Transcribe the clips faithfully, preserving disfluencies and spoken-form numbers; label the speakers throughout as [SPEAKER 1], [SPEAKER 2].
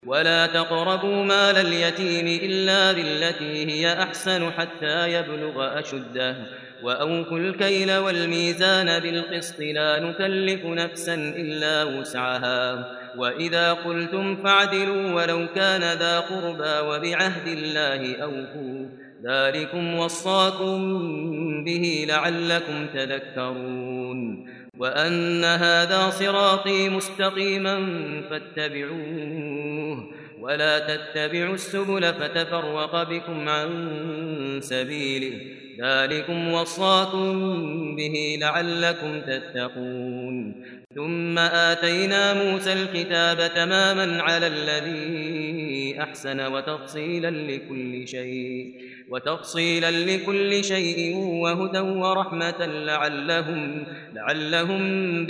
[SPEAKER 1] ولا تقربوا مال اليتيم إلا بالتي هي أحسن حتى يبلغ أشده وأوفوا الكيل والميزان بالقسط لا نكلف نفسا إلا وسعها وإذا قلتم فاعدلوا ولو كان ذا قربى وبعهد الله أوفوا ذلكم وصاكم به لعلكم تذكرون وأن هذا صراطي مستقيما فاتبعوه ولا تتبعوا السبل فتفرق بكم عن سبيله ذلكم وصاكم به لعلكم تتقون ثم آتينا موسى الكتاب تماما على الذي أحسن وتفصيلا لكل شيء وتفصيلا لكل شيء وهدى ورحمة لعلهم لعلهم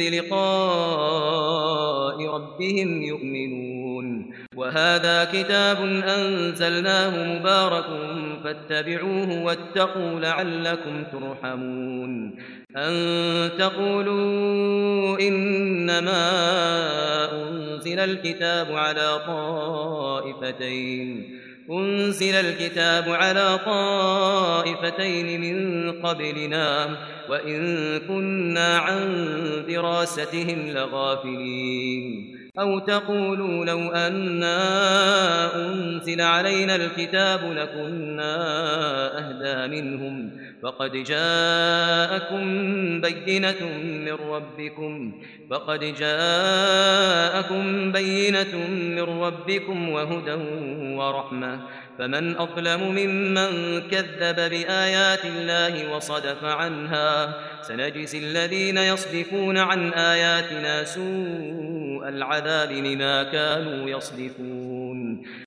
[SPEAKER 1] بلقاء ربهم يؤمنون وهذا كتاب أنزلناه مبارك فاتبعوه واتقوا لعلكم ترحمون أن تقولوا إنما أنزل الكتاب على طائفتين أنزل الكتاب على طائفتين من قبلنا وإن كنا عن دراستهم لغافلين أو تقولوا لو أنا أنزل علينا الكتاب لكنا أهدى منهم فقد جاءكم بينة من ربكم فقد جاءكم بينة من ربكم وهدى ورحمة فمن أظلم ممن كذب بآيات الله وصدف عنها سنجزي الذين يصدفون عن آياتنا سوء العذاب بما كانوا يصدفون